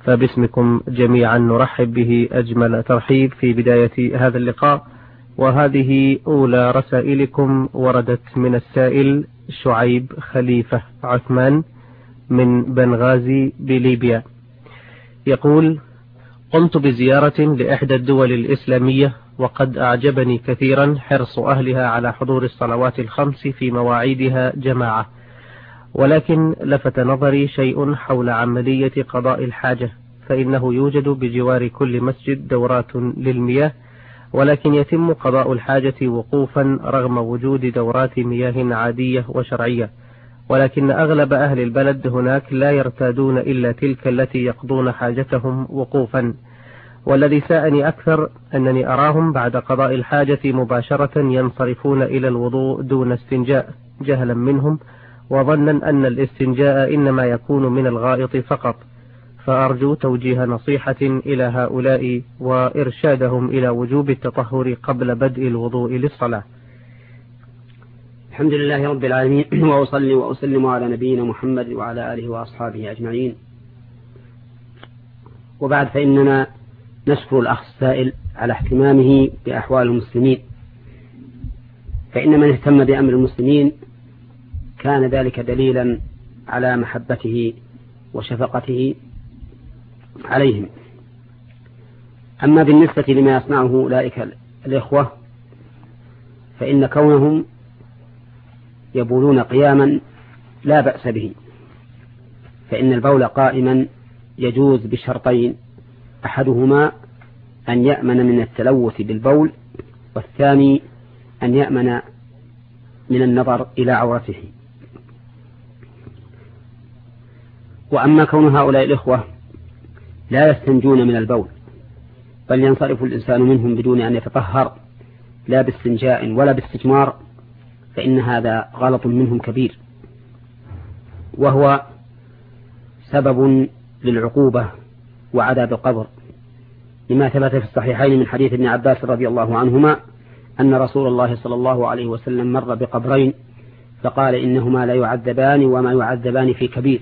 فباسمكم جميعا نرحب به أجمل ترحيب في بداية هذا اللقاء. وهذه أولى رسائلكم وردت من السائل شعيب خليفة عثمان من بنغازي بليبيا. يقول: قمت بزيارة لإحدى الدول الإسلامية، وقد أعجبني كثيرا حرص أهلها على حضور الصلوات الخمس في مواعيدها جماعة، ولكن لفت نظري شيء حول عملية قضاء الحاجة، فإنه يوجد بجوار كل مسجد دورات للمياه، ولكن يتم قضاء الحاجة وقوفا رغم وجود دورات مياه عادية وشرعية، ولكن أغلب أهل البلد هناك لا يرتادون إلا تلك التي يقضون حاجتهم وقوفا. والذي ساءني أكثر أنني أراهم بعد قضاء الحاجة مباشرة ينصرفون إلى الوضوء دون استنجاء، جهلا منهم وظنا أن الاستنجاء إنما يكون من الغائط فقط. فأرجو توجيه نصيحة إلى هؤلاء وإرشادهم إلى وجوب التطهر قبل بدء الوضوء للصلاة. الحمد لله رب العالمين، وأصلي وأسلم على نبينا محمد وعلى آله وأصحابه أجمعين، وبعد، فإننا نشكر الأخ السائل على اهتمامه بأحوال المسلمين، فإن من اهتم بأمر المسلمين كان ذلك دليلا على محبته وشفقته عليهم. أما بالنسبة لما يصنعه أولئك الإخوة، فإن كونهم يبولون قياما لا بأس به، فإن البول قائما يجوز بشرطين: أحدهما أن يأمن من التلوث بالبول، والثاني أن يأمن من النظر إلى عورته. وأما كون هؤلاء الإخوة لا يستنجون من البول، بل ينصرف الإنسان منهم بدون أن يتطهر لا باستنجاء ولا باستجمار، فإن هذا غلط منهم كبير، وهو سبب للعقوبة وعذاب القبر، لما ثبت في الصحيحين من حديث ابن عباس رضي الله عنهما أن رسول الله صلى الله عليه وسلم مر بقبرين فقال: إنهما لا يعذبان وما يعذبان في كبير.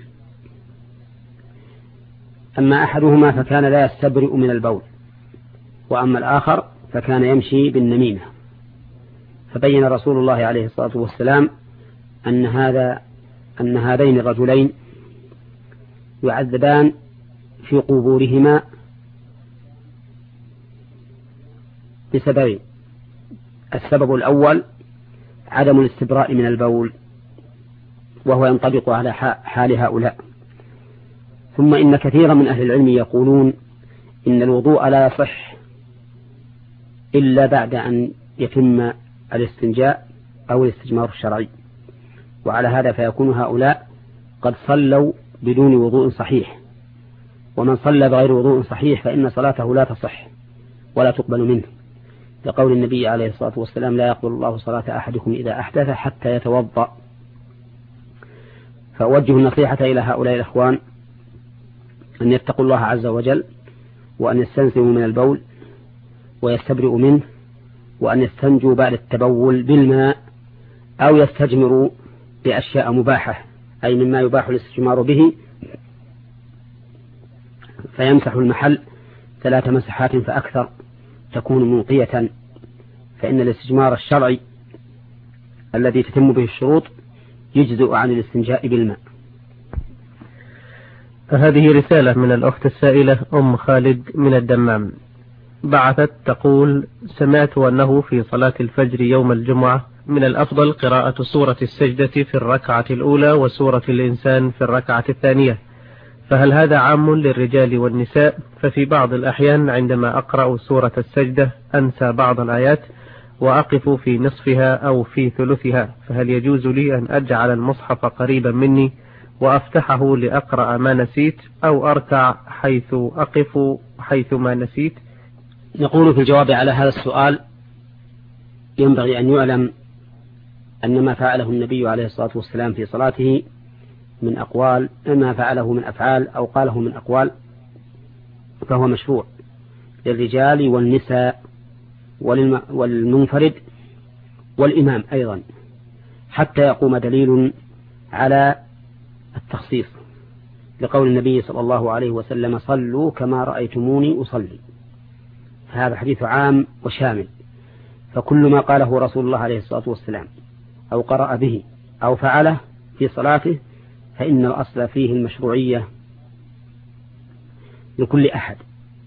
أما أحدهما فكان لا يستبرئ من البول، وأما الآخر فكان يمشي بالنميمة. فبين رسول الله عليه الصلاة والسلام أن هذين الرجلين يعذبان في قبورهما بسببين: السبب الأول عدم الاستبراء من البول، وهو ينطبق على حال هؤلاء. ثم إن كثيرا من أهل العلم يقولون إن الوضوء لا يصح إلا بعد أن يتم الاستنجاء أو الاستجمار الشرعي، وعلى هذا فيكون هؤلاء قد صلوا بدون وضوء صحيح، ومن صلى بغير وضوء صحيح فإن صلاته لا تصح ولا تقبل منه، لقول النبي عليه الصلاة والسلام: لا يقبل الله صلاة أحدكم إذا أحدث حتى يتوضأ. فأوجه النصيحة إلى هؤلاء الإخوان أن يتقوا الله عز وجل، وأن يستنزهوا من البول ويستبرئوا منه، وأن يستنجوا بعد التبول بالماء، أو يستجمروا بأشياء مباحة، أي مما يباح الاستجمار به، فيمسح المحل 3 مسحات فأكثر تكون منقية، فإن الاستجمار الشرعي الذي تتم به الشروط يجزئ عن الاستنجاء بالماء. هذه رسالة من الأخت السائلة أم خالد من الدمام، بعثت تقول: سمعت أنه في صلاة الفجر يوم الجمعة من الأفضل قراءة سورة السجدة في الركعة الأولى وسورة الإنسان في الركعة الثانية، فهل هذا عام للرجال والنساء؟ ففي بعض الأحيان عندما أقرأ سورة السجدة أنسى بعض الآيات وأقف في نصفها أو في ثلثها، فهل يجوز لي أن أجعل المصحف قريبا مني وأفتحه لأقرأ ما نسيت، أو أركع حيث أقف حيث ما نسيت؟ نقول في الجواب على هذا السؤال: ينبغي أن يعلم أن ما فعله النبي عليه الصلاة والسلام في صلاته من أقوال، ما فعله من أفعال أو قاله من أقوال، فهو مشروع للرجال والنساء والمنفرد والإمام أيضا، حتى يقوم دليل على التخصيص. لقول النبي صلى الله عليه وسلم صلوا كما رأيتموني أصلي. هذا حديث عام وشامل، فكل ما قاله رسول الله عليه الصلاة والسلام أو قرأ به أو فعله في صلاته فإن الأصل فيه المشروعية لكل أحد.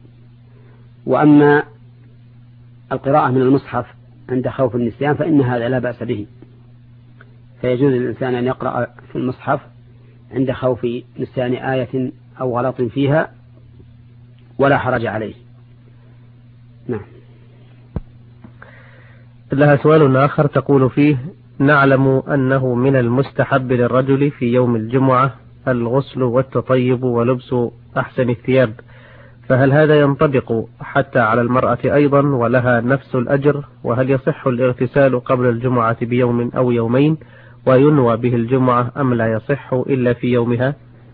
وأما القراءة من المصحف عند خوف النسيان فإن هذا لا بأس به، فيجوز للإنسان أن يقرأ في المصحف عند خوف نسيان آية أو غلط فيها ولا حرج عليه. نعم. لها سؤال آخر تقول فيه: نعلم أنه من المستحب للرجل في يوم الجمعة الغسل والتطيب ولبس أحسن الثياب، فهل هذا ينطبق حتى على المرأة أيضا ولها نفس الأجر؟ وهل يصح الاغتسال قبل الجمعة بيوم أو يومين وينوى به الجمعة أم لا يصح إلا في يومها؟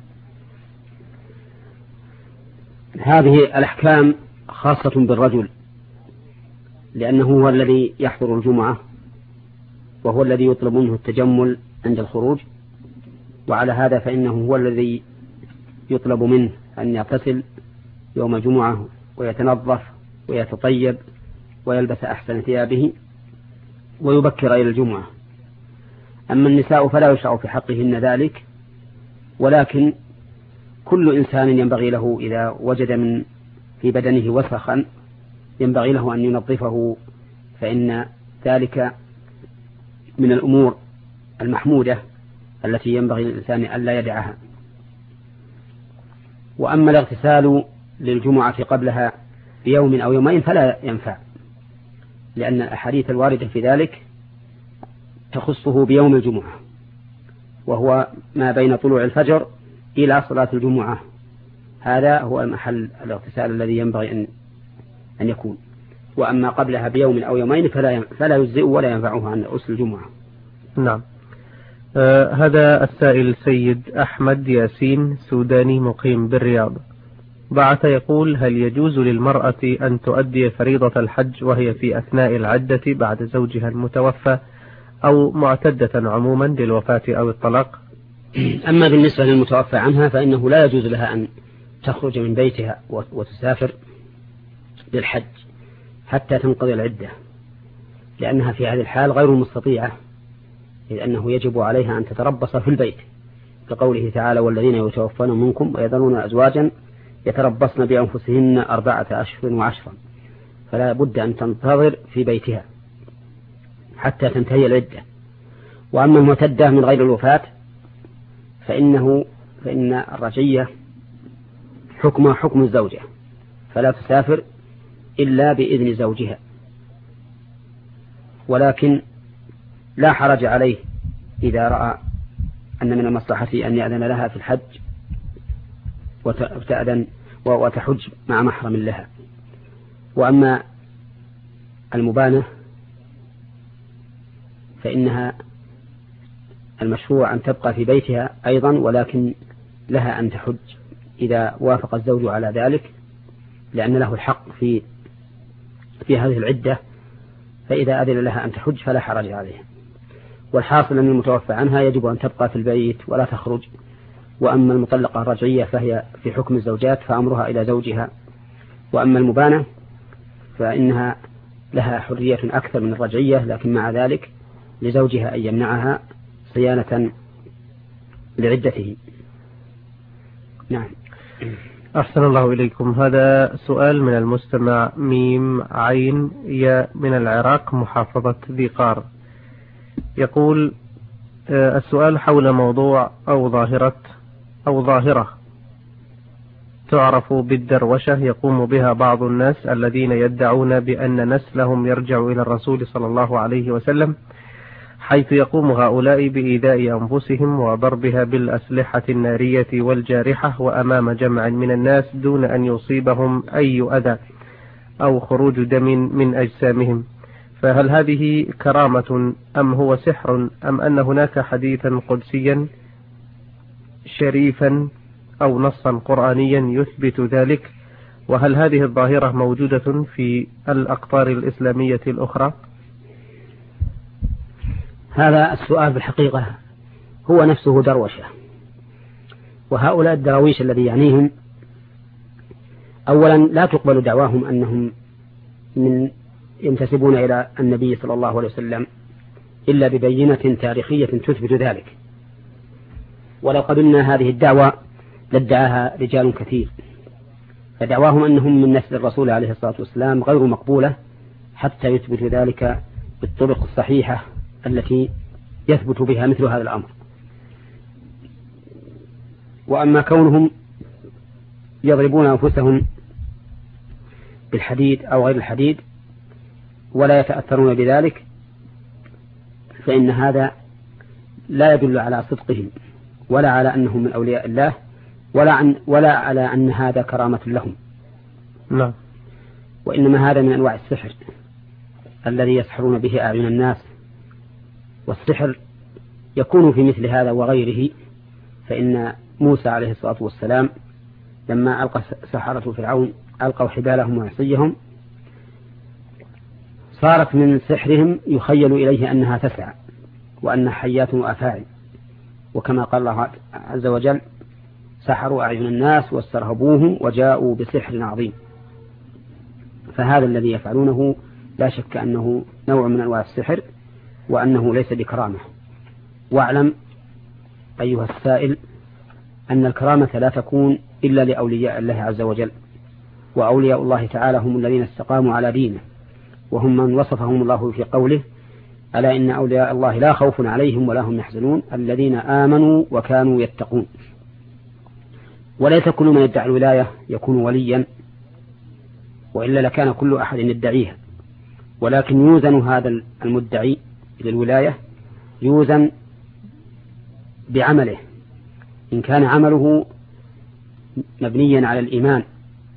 هذه الأحكام خاصة بالرجل، لأنه هو الذي يحضر الجمعة وهو الذي يطلب منه التجمل عند الخروج، وعلى هذا فإنه هو الذي يطلب منه أن يغتسل يوم الجمعة ويتنظف ويتطيب ويلبس أحسن ثيابه ويبكر إلى الجمعة. أما النساء فلا يشرع في حقهن ذلك، ولكن كل إنسان ينبغي له إذا وجد في بدنه وسخا ينبغي له أن ينظفه، فإن ذلك من الأمور المحمودة التي ينبغي للإنسان أن لا يدعها. وأما الاغتسال للجمعة قبلها بيوم أو يومين فلا ينفع، لأن الأحاديث الواردة في ذلك تخصه بيوم الجمعة، وهو ما بين طلوع الفجر إلى صلاة الجمعة، هذا هو محل الاغتسال الذي ينبغي أن يكون. وأما قبلها بيوم أو يومين فلا يجزئ ولا ينفعه عن غسل الجمعة. نعم. هذا السائل سيد أحمد ياسين سوداني مقيم بالرياض، بعث يقول: هل يجوز للمرأة أن تؤدي فريضة الحج وهي في أثناء العدة بعد زوجها المتوفى أو معتدة عموما للوفاة أو الطلاق؟ أما بالنسبة للمتوفى عنها فإنه لا يجوز لها أن تخرج من بيتها وتسافر للحج حتى تنقضي العدة، لأنها في هذه الحال غير مستطيعة، إذ أنه يجب عليها أن تتربص في البيت، كقوله تعالى: والذين يتوفون منكم ويذرون أزواجا يتربصن بأنفسهن 4 أشهر و10، فلا بد أن تنتظر في بيتها حتى تنتهي العدة. وأما المعتدة من غير الوفاة فإن الرجية حكمها حكم الزوجة، فلا تسافر إلا بإذن زوجها، ولكن لا حرج عليه إذا رأى أن من المصلحة أن يأذن لها في الحج وتحج مع محرم لها. وأما المبانة فإنها المشروع أن تبقى في بيتها أيضا، ولكن لها أن تحج إذا وافق الزوج على ذلك، لأن له الحق في هذه العدة، فإذا أذن لها أن تحج فلا حرج عليها. والحاصل أن المتوفى عنها يجب أن تبقى في البيت ولا تخرج. وأما المطلقة الرجعية فهي في حكم الزوجات فأمرها إلى زوجها. وأما المبانة فإنها لها حرية أكثر من الرجعية، لكن مع ذلك لزوجها أن يمنعها صيانة لعدته. نعم. أحسن الله إليكم. هذا سؤال من المستمع ميم عين يا من العراق محافظة ذي قار، يقول: السؤال حول موضوع أو ظاهرة تعرف بالدروشة يقوم بها بعض الناس الذين يدعون بأن نسلهم يرجع إلى الرسول صلى الله عليه وسلم، حيث يقوم هؤلاء بإيذاء أنفسهم وضربها بالأسلحة النارية والجارحة وأمام جمع من الناس دون أن يصيبهم أي أذى أو خروج دم من أجسامهم، فهل هذه كرامة أم هو سحر أم أن هناك حديثا قدسيا شريفا أو نصا قرآنيا يثبت ذلك؟ وهل هذه الظاهرة موجودة في الأقطار الإسلامية الأخرى؟ هذا السؤال بالحقيقة هو نفسه دروشة، وهؤلاء الدراويش الذي يعنيهم أولا لا تقبل دعواهم أنهم ينتسبون إلى النبي صلى الله عليه وسلم إلا ببينة تاريخية تثبت ذلك، ولو قبلنا هذه الدعوة لادعاها رجال كثير، فدعواهم أنهم من نسل الرسول عليه الصلاة والسلام غير مقبولة حتى يثبت ذلك بالطرق الصحيحة التي يثبت بها مثل هذا الأمر. وأما كونهم يضربون أنفسهم بالحديد أو غير الحديد ولا يتأثرون بذلك فإن هذا لا يدل على صدقهم ولا على أنهم من أولياء الله ولا على أن هذا كرامة لهم. لا. وإنما هذا من أنواع السحر الذي يسحرون به أعين الناس، والسحر يكون في مثل هذا وغيره. فإن موسى عليه الصلاة والسلام لما ألقى سحرة فرعون ألقوا حبالهم وعصيهم صارت من سحرهم يخيل إليه أنها تسعى وأنها حيات وأفاعي، وكما قال الله عز وجل سحروا أعين الناس واسترهبوهم وجاءوا بسحر عظيم. فهذا الذي يفعلونه لا شك أنه نوع من أنواع السحر وأنه ليس بكرامة. واعلم أيها السائل أن الكرامة لا تكون إلا لأولياء الله عز وجل، وأولياء الله تعالى هم الذين استقاموا على دينه، وهم من وصفهم الله في قوله ألا إن أولياء الله لا خوف عليهم ولا هم يحزنون الذين آمنوا وكانوا يتقون. وليس كل من يدعي الولاية يكون وليا، وإلا لكان كل أحد يدعيها، ولكن يوزن هذا المدعي للولاية يوزن بعمله. إن كان عمله مبنيا على الإيمان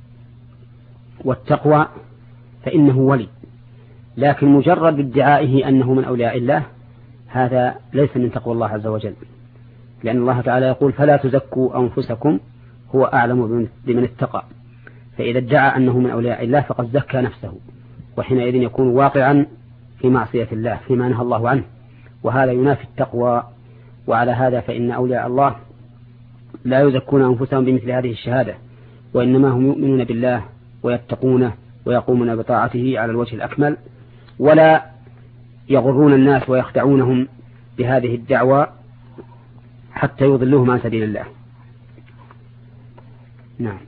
والتقوى فإنه ولي، لكن مجرد ادعائه أنه من أولياء الله هذا ليس من تقوى الله عز وجل، لأن الله تعالى يقول فلا تزكوا أنفسكم هو أعلم بمن اتقى. فإذا ادعى أنه من أولياء الله فقد زكى نفسه، وحينئذ يكون واقعا في معصية الله فيما نهى الله عنه، وهذا ينافي التقوى. وعلى هذا فإن أولياء الله لا يزكون أنفسهم بمثل هذه الشهادة، وإنما هم يؤمنون بالله ويتقونه ويقومون بطاعته على الوجه الأكمل، ولا يغرون الناس ويخدعونهم بهذه الدعوة حتى يضلوهم عن سبيل الله. نعم.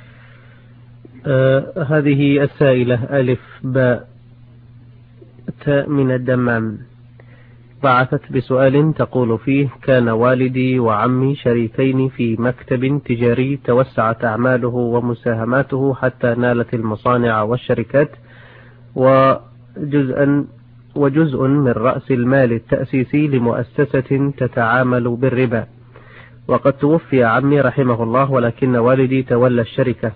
هذه السائلة ألف باء تاء من الدمام بعثت بسؤال تقول فيه: كان والدي وعمي شريكين في مكتب تجاري توسعت أعماله ومساهماته حتى نالت المصانع والشركات وجزء من رأس المال التأسيسي لمؤسسة تتعامل بالربا، وقد توفي عمي رحمه الله، ولكن والدي تولى الشركة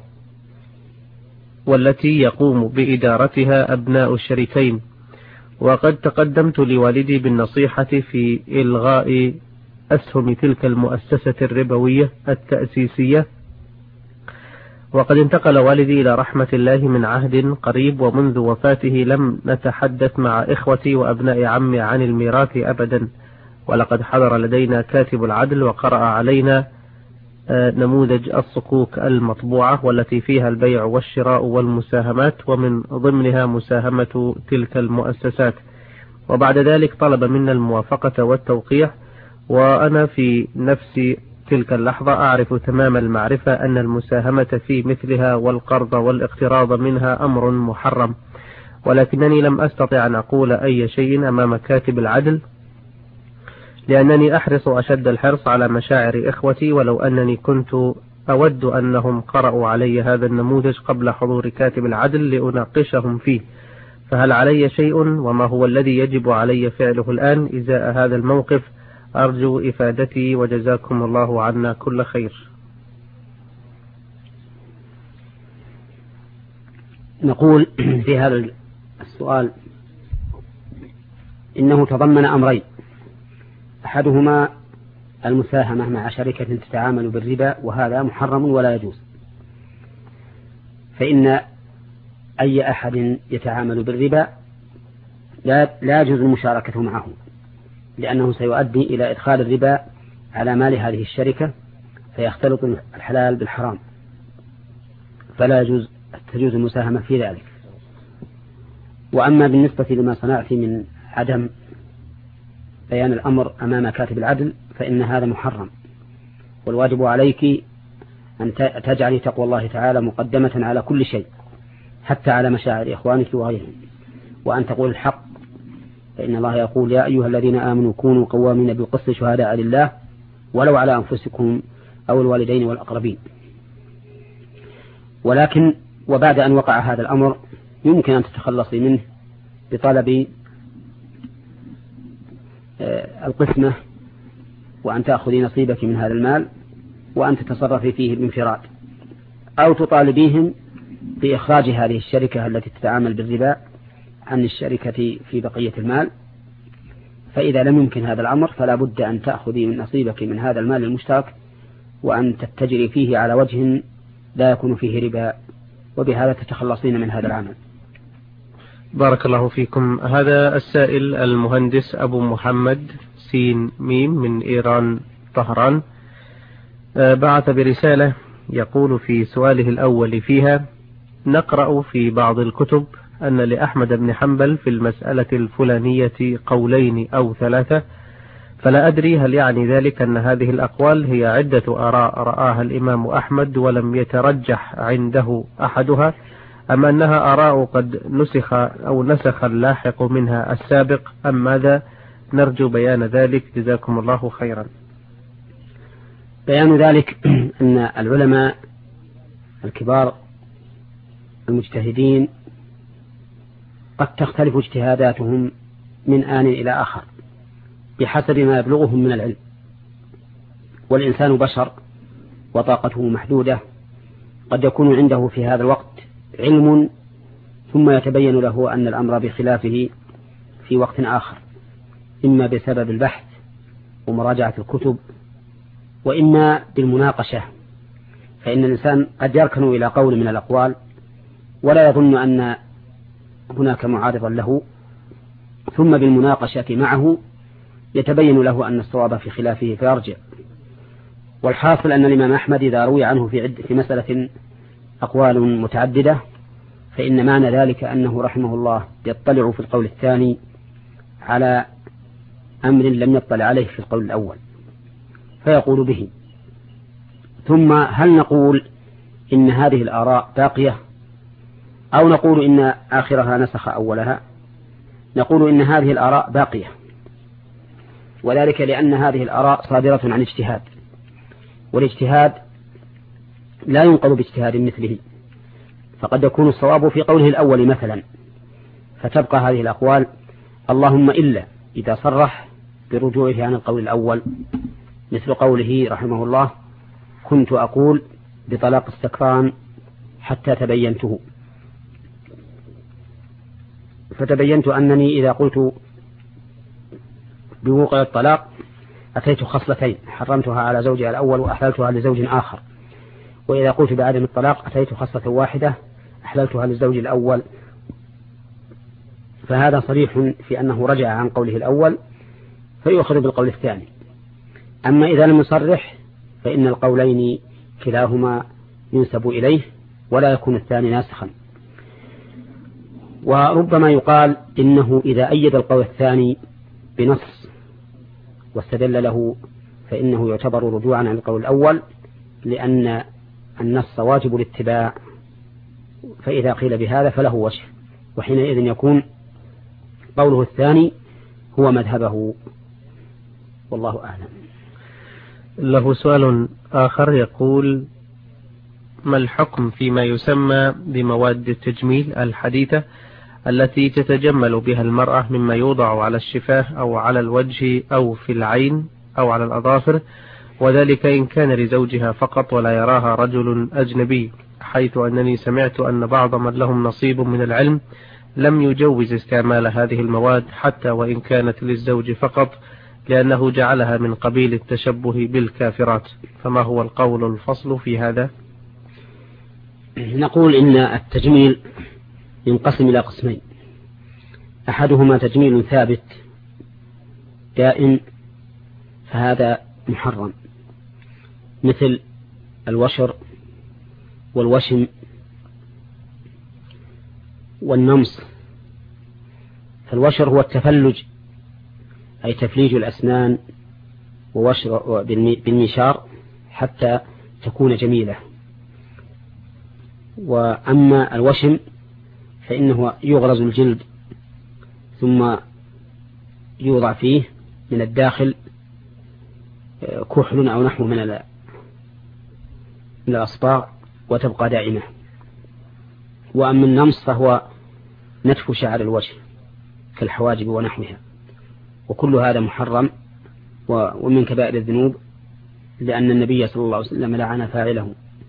والتي يقوم بإدارتها أبناء الشريكين. وقد تقدمت لوالدي بالنصيحة في إلغاء أسهم تلك المؤسسة الربوية التأسيسية، وقد انتقل والدي إلى رحمة الله من عهد قريب، ومنذ وفاته لم نتحدث مع إخوتي وأبناء عمي عن الميراث أبدا. ولقد حضر لدينا كاتب العدل وقرأ علينا نموذج الصكوك المطبوعة والتي فيها البيع والشراء والمساهمات، ومن ضمنها مساهمة تلك المؤسسات، وبعد ذلك طلب منا الموافقة والتوقيع. وأنا في نفس تلك اللحظة أعرف تمام المعرفة أن المساهمة في مثلها والقرض والاقتراض منها أمر محرم، ولكنني لم أستطع أن أقول أي شيء أمام كاتب العدل، لأنني أحرص أشد الحرص على مشاعر إخوتي، ولو أنني كنت أود أنهم قرأوا علي هذا النموذج قبل حضور كاتب العدل لأناقشهم فيه. فهل علي شيء، وما هو الذي يجب علي فعله الآن إزاء هذا الموقف؟ أرجو إفادتي وجزاكم الله عنا كل خير. نقول في هذا السؤال إنه تضمن أمرين: أحدهما المساهمة مع شركة تتعامل بالربا، وهذا محرم ولا يجوز، فإن أي أحد يتعامل بالربا لا يجوز المشاركة معه، لأنه سيؤدي إلى إدخال الربا على مال هذه الشركة فيختلط الحلال بالحرام، فلا تجوز المساهمة في ذلك. وأما بالنسبة لما صنعت من عدم بيان الأمر أمام كاتب العدل فإن هذا محرم، والواجب عليك أن تجعلي تقوى الله تعالى مقدمة على كل شيء، حتى على مشاعر إخوانك وغيرهم، وأن تقول الحق، فإن الله يقول: يا أيها الذين آمنوا كونوا قوامين بالقسط شهداء لله ولو على أنفسكم أو الوالدين والأقربين. ولكن وبعد أن وقع هذا الأمر يمكن أن تتخلصي منه بطلب القسمة، وأن تأخذي نصيبك من هذا المال وأن تتصرفي فيه بانفراد، أو تطالبيهم بإخراج هذه الشركة التي تتعامل بالربا عن الشركة في بقية المال. فإذا لم يمكن هذا الأمر فلا بد أن تأخذي من نصيبك من هذا المال المشترك وأن تتجري فيه على وجه لا يكون فيه ربا، وبهذا تتخلصين من هذا العمل. بارك الله فيكم. هذا السائل المهندس أبو محمد سين ميم من إيران طهران بعث برسالة يقول في سؤاله الأول فيها: نقرأ في بعض الكتب أن لأحمد بن حنبل في المسألة الفلانية قولين أو ثلاثة، فلا أدري هل يعني ذلك أن هذه الأقوال هي عدة آراء رآها الإمام أحمد ولم يترجح عنده أحدها، أم أنها آراء قد نسخ اللاحق منها السابق، أم ماذا؟ نرجو بيان ذلك، جزاكم الله خيرا. بيان ذلك أن العلماء الكبار المجتهدين قد تختلف اجتهاداتهم من آن إلى آخر بحسب ما يبلغهم من العلم، والإنسان بشر وطاقته محدودة، قد يكون عنده في هذا الوقت علم ثم يتبين له أن الأمر بخلافه في وقت آخر، إما بسبب البحث ومراجعة الكتب، وإما بالمناقشة. فإن الإنسان قد يركن إلى قول من الأقوال ولا يظن أن هناك معارضا له، ثم بالمناقشة معه يتبين له أن الصواب في خلافه فيرجع. والحاصل أن الإمام أحمد إذا روي عنه في مسألة أقوال متعددة فإن معنى ذلك أنه رحمه الله يطلع في القول الثاني على أمر لم يطلع عليه في القول الأول فيقول به. ثم هل نقول إن هذه الآراء باقية أو نقول إن آخرها نسخ أولها؟ نقول إن هذه الآراء باقية، وذلك لأن هذه الآراء صادرة عن اجتهاد، والاجتهاد لا ينقل باجتهاد مثله، فقد يكون الصواب في قوله الأول مثلا، فتبقى هذه الأقوال اللهم إلا إذا صرح برجوعه عن القول الأول، مثل قوله رحمه الله: كنت أقول بطلاق السكران حتى تبينته، فتبينت أنني إذا قلت بوقع الطلاق أتيت خصلتين، حرمتها على زوجها الأول وأحللتها لزوج آخر، وإذا قلت بعدم الطلاق أتيت خصلة واحدة أحللتها للزوج الأول. فهذا صريح في أنه رجع عن قوله الأول فيؤخذ بالقول الثاني. أما إذا لم يصرح فإن القولين كلاهما ينسب إليه ولا يكون الثاني ناسخا. وربما يقال إنه إذا أيد القول الثاني بنص واستدل له فإنه يعتبر رجوعا عن القول الأول، لأن النص واجب الاتباع، فإذا قيل بهذا فله وجه، وحينئذ يكون قوله الثاني هو مذهبه، والله أعلم. له سؤال آخر يقول: ما الحكم فيما يسمى بمواد التجميل الحديثة التي تتجمل بها المرأة مما يوضع على الشفاه أو على الوجه أو في العين أو على الأظافر، وذلك إن كان لزوجها فقط ولا يراها رجل أجنبي، حيث أنني سمعت أن بعض من لهم نصيب من العلم لم يجوز استعمال هذه المواد حتى وإن كانت للزوج فقط، لأنه جعلها من قبيل التشبه بالكافرات، فما هو القول الفصل في هذا؟ نقول إن التجميل ينقسم إلى قسمين: أحدهما تجميل ثابت دائم فهذا محرم، مثل الوشر والوشم والنمص. فالوشر هو التفلج، أي تفليج الأسنان ووشر بالمنشار حتى تكون جميلة. وأما الوشم فإنه يغرز الجلد ثم يوضع فيه من الداخل كحل أو نحو من الأصباغ وتبقى دائمة. وأما النمص فهو نتف شعر الوجه كالحواجب ونحوها، وكل هذا محرم ومن كبائر الذنوب، لأن النبي صلى الله عليه وسلم لعن فاعله.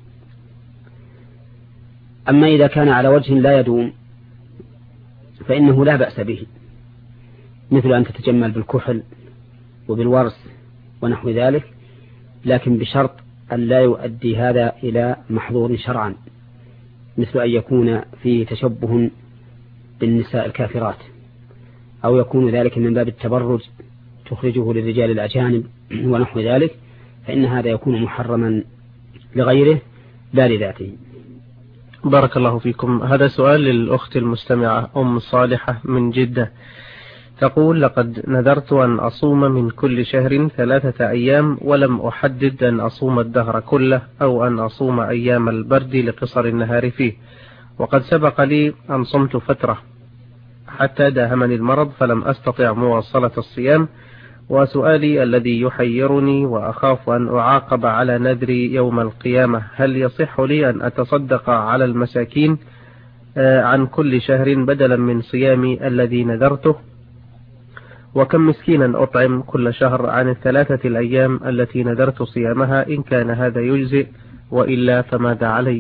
أما إذا كان على وجه لا يدوم فإنه لا بأس به، مثل أن تتجمل بالكحل وبالورس ونحو ذلك، لكن بشرط أن لا يؤدي هذا إلى محظور شرعا، مثل أن يكون فيه تشبه بالنساء الكافرات، أو يكون ذلك من باب التبرج تخرجه للرجال الأجانب ونحو ذلك، فإن هذا يكون محرما لغيره لا لذاته. بارك الله فيكم. هذا سؤال للأخت المستمعة أم صالحة من جدة، تقول: لقد نذرت أن أصوم من كل شهر 3 أيام، ولم أحدد أن أصوم الدهر كله أو أن أصوم أيام البرد لقصر النهار فيه، وقد سبق لي أن صمت فترة حتى داهمني المرض فلم أستطع مواصلة الصيام. وسؤالي الذي يحيرني وأخاف أن أعاقب على نذري يوم القيامة: هل يصح لي أن أتصدق على المساكين عن كل شهر بدلا من صيامي الذي نذرته؟ وكم مسكينا أطعم كل شهر عن 3 الأيام التي نذرت صيامها، إن كان هذا يجزئ، وإلا فماذا علي؟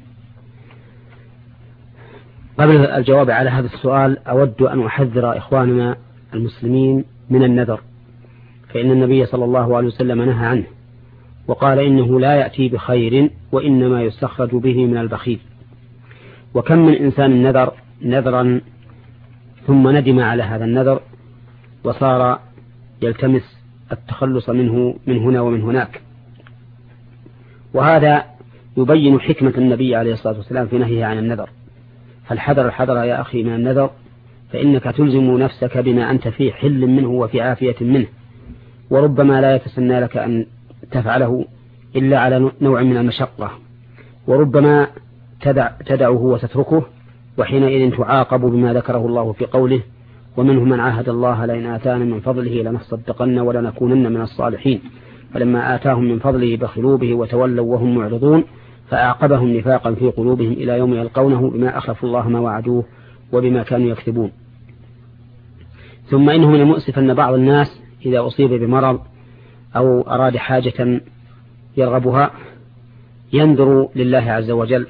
قبل الجواب على هذا السؤال أود أن أحذر إخواننا المسلمين من النذر، فإن النبي صلى الله عليه وسلم نهى عنه وقال إنه لا يأتي بخير وإنما يستخرج به من البخيل. وكم من إنسان نذر نذرا ثم ندم على هذا النذر وصار يلتمس التخلص منه من هنا ومن هناك، وهذا يبين حكمة النبي عليه الصلاة والسلام في نهيه عن النذر. فالحذر الحذر يا أخي من النذر، فإنك تلزم نفسك بما أنت في حل منه وفي عافية منه، وربما لا يتسنى لك أن تفعله إلا على نوع من المشقة، وربما تدعه وتتركه، وحينئذ تعاقب بما ذكره الله في قوله: ومنهم من عاهد الله لئن آتانا من فضله لنصدقن ولنكونن من الصالحين، فلما آتاهم من فضله بخلوا به وتولوا وهم معرضون، فأعقبهم نفاقا في قلوبهم إلى يوم يلقونه بما أخلفوا الله ما وعدوه وبما كانوا يكذبون. ثم إنه من المؤسف أن بعض الناس إذا أصيب بمرض أو أراد حاجة يرغبها ينذر لله عز وجل: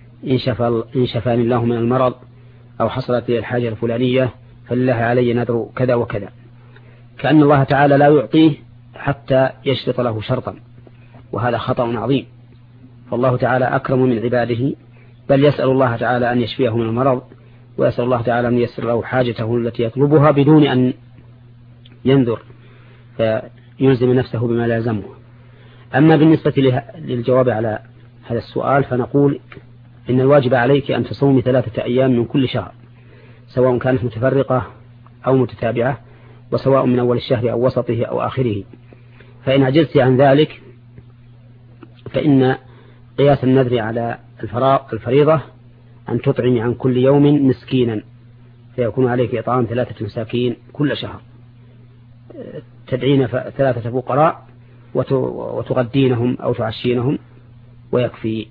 إن شفاني الله من المرض أو حصلت لي الحاجة الفلانية فلله علي نذر كذا وكذا، كأن الله تعالى لا يعطيه حتى يشرط له شرطا، وهذا خطأ عظيم. فالله تعالى أكرم من عباده، بل يسأل الله تعالى أن يشفيه من المرض، ويسأل الله تعالى أن ييسر له حاجته التي يطلبها بدون أن ينذر فيلزم نفسه بما لا يلزمه. أما بالنسبة للجواب على هذا السؤال فنقول إن الواجب عليك أن تصومي 3 أيام من كل شهر، سواء كانت متفرقة أو متتابعة، وسواء من أول الشهر أو وسطه أو آخره. فإن عجزت عن ذلك فإن قياس النذر على الفريضة أن تطعمي عن كل يوم مسكينا، فيكون عليك إطعام 3 مساكين كل شهر، تدعين 3 فقراء وتغدينهم أو تعشينهم ويكفي.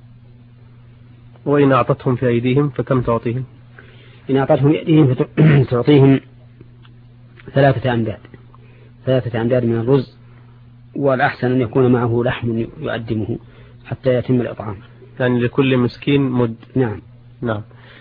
وإن أعطتهم في أيديهم فكم تعطيهم؟ إن أعطتهم في أيديهم تعطيهم 3 أمداد، 3 أمداد من الرز، والأحسن أن يكون معه لحم يقدمه حتى يتم الإطعام، يعني لكل مسكين مد. نعم. نعم.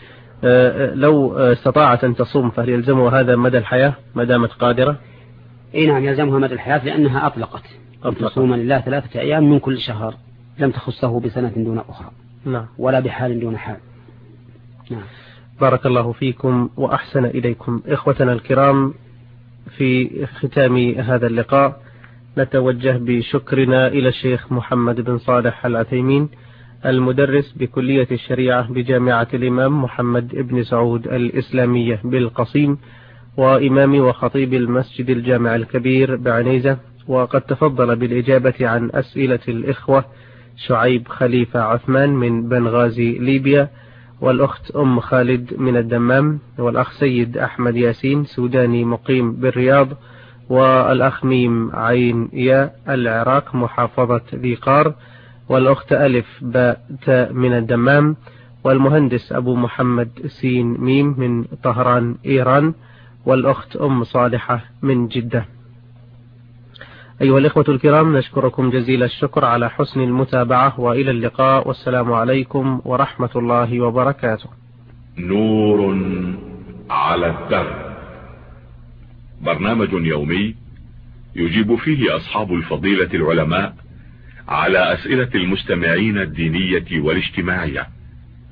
لو استطاعت أن تصوم فهل يلزمها هذا مدى الحياة ما دامت قادرة؟ نعم يلزمها مدى الحياة، لأنها أطلقت تصوم لله 3 أيام من كل شهر، لم تخصه بسنة دون أخرى. نعم. ولا بحال دون حال. نعم. بارك الله فيكم وأحسن إليكم. إخوتنا الكرام، في ختام هذا اللقاء نتوجه بشكرنا إلى الشيخ محمد بن صالح العثيمين المدرس بكلية الشريعة بجامعة الإمام محمد بن سعود الإسلامية بالقصيم، وإمام وخطيب المسجد الجامع الكبير بعنيزة، وقد تفضل بالإجابة عن أسئلة الإخوة شعيب خليفة عثمان من بنغازي ليبيا، والأخت أم خالد من الدمام، والأخ سيد أحمد ياسين سوداني مقيم بالرياض، والأخ ميم عين ياء العراق محافظة ذي قار، والأخت ألف باء تاء من الدمام، والمهندس أبو محمد سين ميم من طهران إيران، والأخت أم صالحة من جدة. أيها الإخوة الكرام، نشكركم جزيل الشكر على حسن المتابعة، وإلى اللقاء، والسلام عليكم ورحمة الله وبركاته. نور على الدرب، برنامج يومي يجيب فيه أصحاب الفضيلة العلماء على أسئلة المستمعين الدينية والاجتماعية.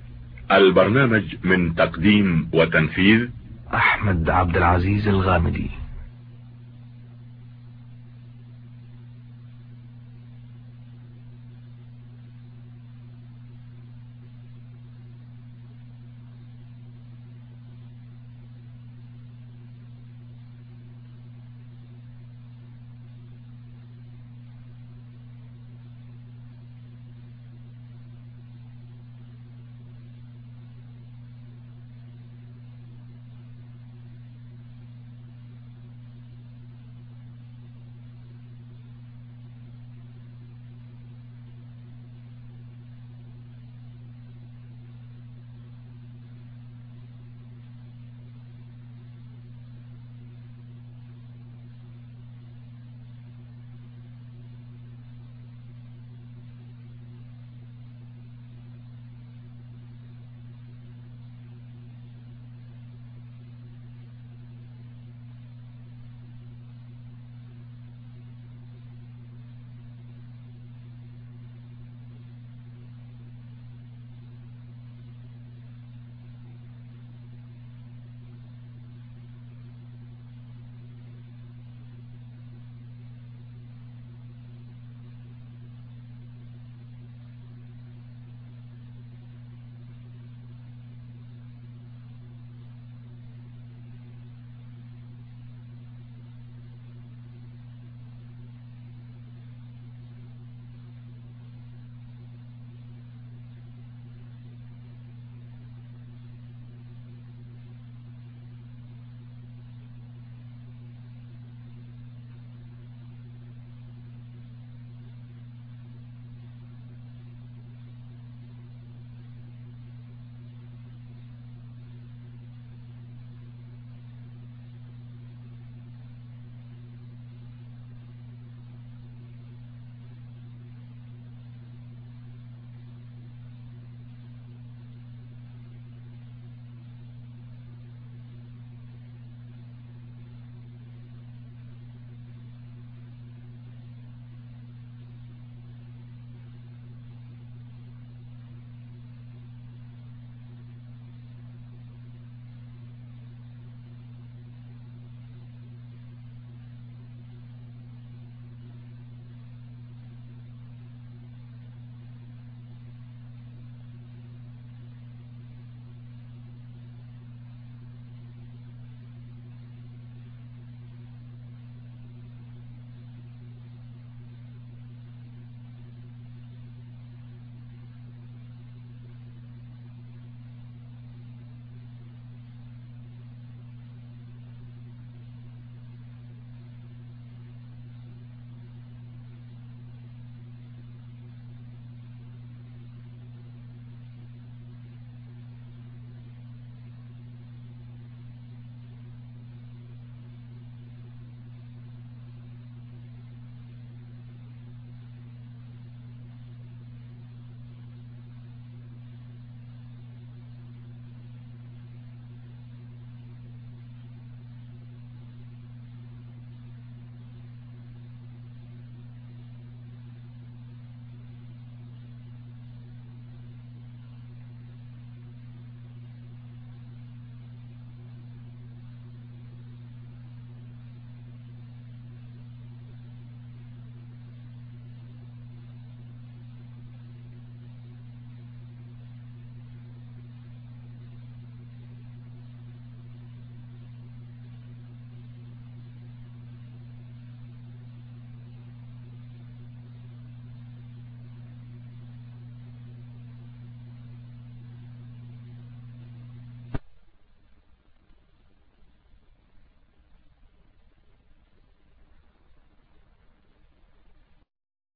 البرنامج من تقديم وتنفيذ أحمد عبد العزيز الغامدي.